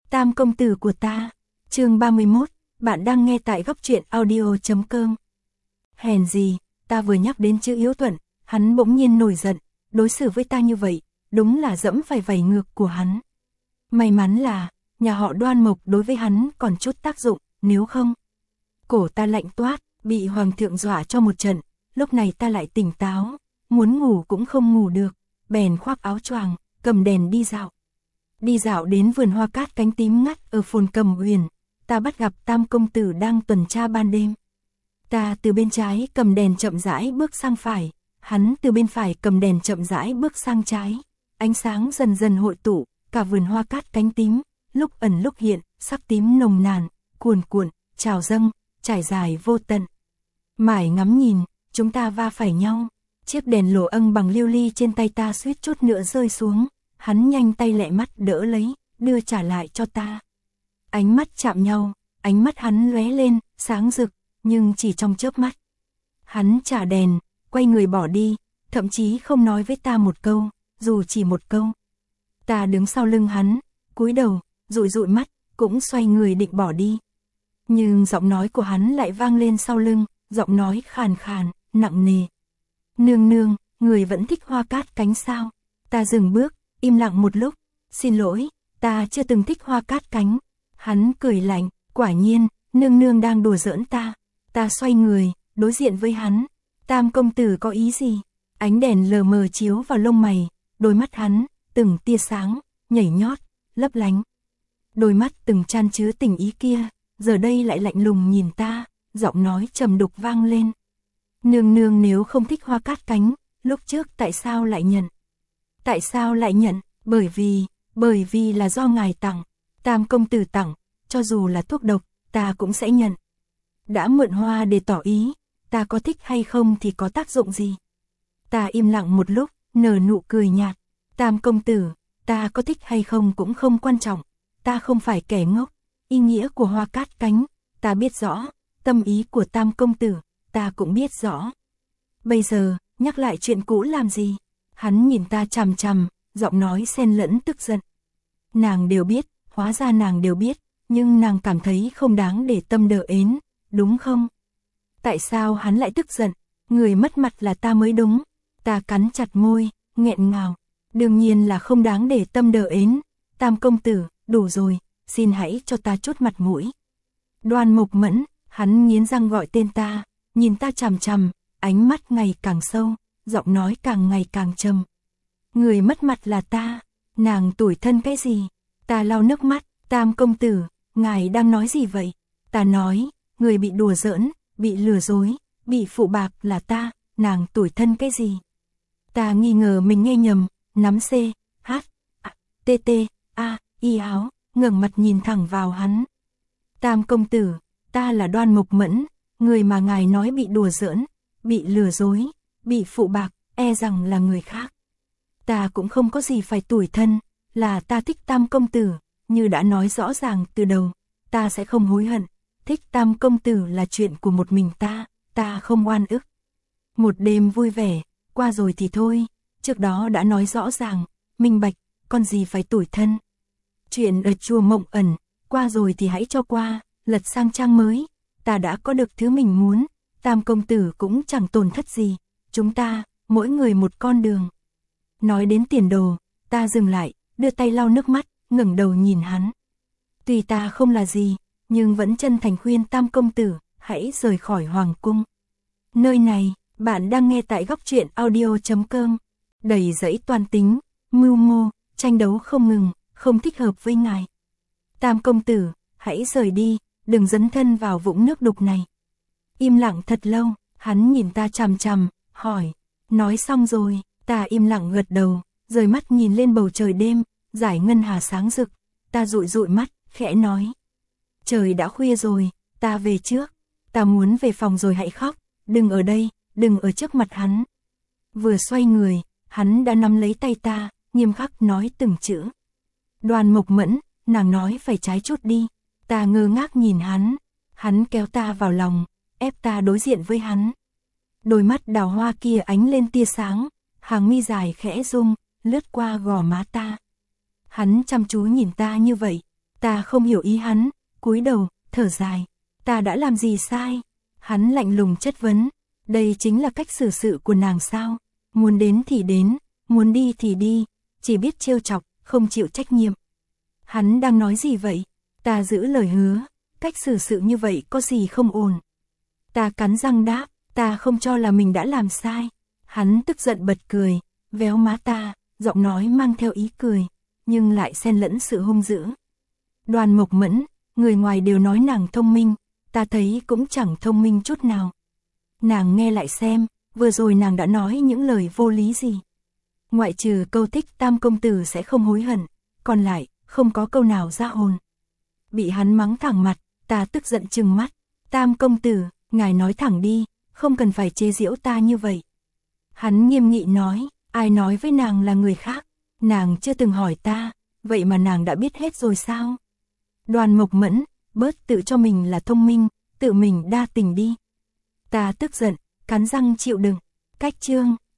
Tam công tử của ta. Chương 31, bạn đang nghe tại góc truyện audio.com. Hèn gì, ta vừa nhắc đến chữ Hiếu Thuận, hắn bỗng nhiên nổi giận, đối xử với ta như vậy, đúng là dẫm phải vảy ngược của hắn. May mắn là, nhà họ Đoan Mộc đối với hắn còn chút tác dụng, nếu không. Cổ ta lạnh toát, bị hoàng thượng dọa cho một trận, lúc này ta lại tỉnh táo, muốn ngủ cũng không ngủ được, bèn khoác áo choàng, cầm đèn đi dạo. Đi dạo đến vườn hoa cát cánh tím ngắt ở phồn Cầm Uyển, ta bắt gặp Tam công tử đang tuần tra ban đêm. Ta từ bên trái cầm đèn chậm rãi bước sang phải, hắn từ bên phải cầm đèn chậm rãi bước sang trái. Ánh sáng dần dần hội tụ, cả vườn hoa cát cánh tím, lúc ẩn lúc hiện, sắc tím nồng nàn, cuồn cuộn, trào dâng, trải dài vô tận. Mải ngắm nhìn, chúng ta va phải nhau, chiếc đèn lồ âng bằng lưu ly trên tay ta suýt chút nữa rơi xuống, hắn nhanh tay lẹ mắt đỡ lấy, đưa trả lại cho ta. Ánh mắt chạm nhau, ánh mắt hắn lóe lên, sáng rực, nhưng chỉ trong chớp mắt. Hắn trả đèn, quay người bỏ đi, thậm chí không nói với ta một câu, dù chỉ một câu. Ta đứng sau lưng hắn, cúi đầu, dụi dụi mắt, cũng xoay người định bỏ đi. Nhưng giọng nói của hắn lại vang lên sau lưng, giọng nói khàn khàn, nặng nề. Nương nương, người vẫn thích hoa cát cánh sao? Ta dừng bước, im lặng một lúc, xin lỗi, ta chưa từng thích hoa cát cánh. Hắn cười lạnh, quả nhiên, nương nương đang đùa giỡn ta. Ta xoay người, đối diện với hắn. Tam công tử có ý gì? Ánh đèn lờ mờ chiếu vào lông mày, đôi mắt hắn, từng tia sáng, nhảy nhót, lấp lánh. Đôi mắt từng chan chứa tình ý kia, giờ đây lại lạnh lùng nhìn ta, giọng nói trầm đục vang lên. Nương nương nếu không thích hoa cát cánh, lúc trước tại sao lại nhận? Tại sao lại nhận? Bởi vì là do ngài tặng, Tam công tử tặng, cho dù là thuốc độc, ta cũng sẽ nhận. Đã mượn hoa để tỏ ý, ta có thích hay không thì có tác dụng gì? Ta im lặng một lúc, nở nụ cười nhạt. Tam công tử, ta có thích hay không cũng không quan trọng, ta không phải kẻ ngốc, ý nghĩa của hoa cát cánh, ta biết rõ, tâm ý của Tam công tử, ta cũng biết rõ. Bây giờ, nhắc lại chuyện cũ làm gì? Hắn nhìn ta chằm chằm, giọng nói xen lẫn tức giận. Nàng đều biết, hóa ra nàng đều biết, nhưng nàng cảm thấy không đáng để tâm đờ ến, đúng không? Tại sao hắn lại tức giận? Người mất mặt là ta mới đúng. Ta cắn chặt môi, nghẹn ngào. Đương nhiên là không đáng để tâm đờ ến. Tam công tử, đủ rồi, xin hãy cho ta chút mặt mũi. Đoan Mộc Mẫn, hắn nghiến răng gọi tên ta, nhìn ta chằm chằm, ánh mắt ngày càng sâu, giọng nói càng ngày càng trầm. Người mất mặt là ta, nàng tủi thân cái gì? Ta lau nước mắt, Tam công tử, ngài đang nói gì vậy? Ta nói, người bị đùa giỡn, bị lừa dối, bị phụ bạc là ta, nàng tủi thân cái gì? Ta nghi ngờ mình nghe nhầm, nắm C, H, T, T, A, Y áo, ngẩng mặt nhìn thẳng vào hắn. Tam công tử, ta là Đoan Mộc Mẫn, người mà ngài nói bị đùa giỡn, bị lừa dối, bị phụ bạc, e rằng là người khác. Ta cũng không có gì phải tủi thân, là ta thích Tam công tử, như đã nói rõ ràng từ đầu, ta sẽ không hối hận. Thích Tam công tử là chuyện của một mình ta không oan ức. Một đêm vui vẻ, qua rồi thì thôi, trước đó đã nói rõ ràng, minh bạch, còn gì phải tủi thân. Chuyện ở chùa Mộng Ẩn, qua rồi thì hãy cho qua, lật sang trang mới, ta đã có được thứ mình muốn, Tam công tử cũng chẳng tổn thất gì, chúng ta, mỗi người một con đường. Nói đến tiền đồ, ta dừng lại, đưa tay lau nước mắt, ngẩng đầu nhìn hắn. Tuy ta không là gì, nhưng vẫn chân thành khuyên Tam công tử, hãy rời khỏi hoàng cung. Nơi này, bạn đang nghe tại góc truyện audio.com, đầy dẫy toan tính, mưu mô, tranh đấu không ngừng, không thích hợp với ngài. Tam công tử, hãy rời đi, đừng dấn thân vào vũng nước đục này. Im lặng thật lâu, hắn nhìn ta chằm chằm, hỏi, nói xong rồi, ta im lặng gật đầu, rời mắt nhìn lên bầu trời đêm, dải ngân hà sáng rực, ta dụi dụi mắt, khẽ nói. Trời đã khuya rồi, ta về trước, ta muốn về phòng rồi hãy khóc, đừng ở đây, đừng ở trước mặt hắn. Vừa xoay người, hắn đã nắm lấy tay ta, nghiêm khắc nói từng chữ. Đoan Mộc Mẫn, nàng nói phải trái chút đi. Ta ngơ ngác nhìn hắn kéo ta vào lòng, ép ta đối diện với hắn. Đôi mắt đào hoa kia ánh lên tia sáng, hàng mi dài khẽ rung, lướt qua gò má ta. Hắn chăm chú nhìn ta như vậy, Ta không hiểu ý hắn, cúi đầu, thở dài. Ta đã làm gì sai? Hắn lạnh lùng chất vấn. Đây chính là cách xử sự của nàng sao? Muốn đến thì đến, muốn đi thì đi, chỉ biết trêu chọc, không chịu trách nhiệm. Hắn đang nói gì vậy? Ta giữ lời hứa, cách xử sự như vậy có gì không ổn. Ta cắn răng đáp, ta không cho là mình đã làm sai. Hắn tức giận bật cười, véo má ta, giọng nói mang theo ý cười, nhưng lại xen lẫn sự hung dữ. Đoàn Mộc Mẫn, người ngoài đều nói nàng thông minh, ta thấy cũng chẳng thông minh chút nào. Nàng nghe lại xem, vừa rồi nàng đã nói những lời vô lý gì. Ngoại trừ câu thích Tam công tử sẽ không hối hận, còn lại, không có câu nào ra hồn. Bị hắn mắng thẳng mặt, ta tức giận trừng mắt. Tam công tử, ngài nói thẳng đi, không cần phải chế giễu ta như vậy. Hắn nghiêm nghị nói, ai nói với nàng là người khác, nàng chưa từng hỏi ta, vậy mà nàng đã biết hết rồi sao? Đoàn Mộc Mẫn, bớt tự cho mình là thông minh, tự mình đa tình đi. Ta tức giận, cắn răng chịu đựng. Cách chương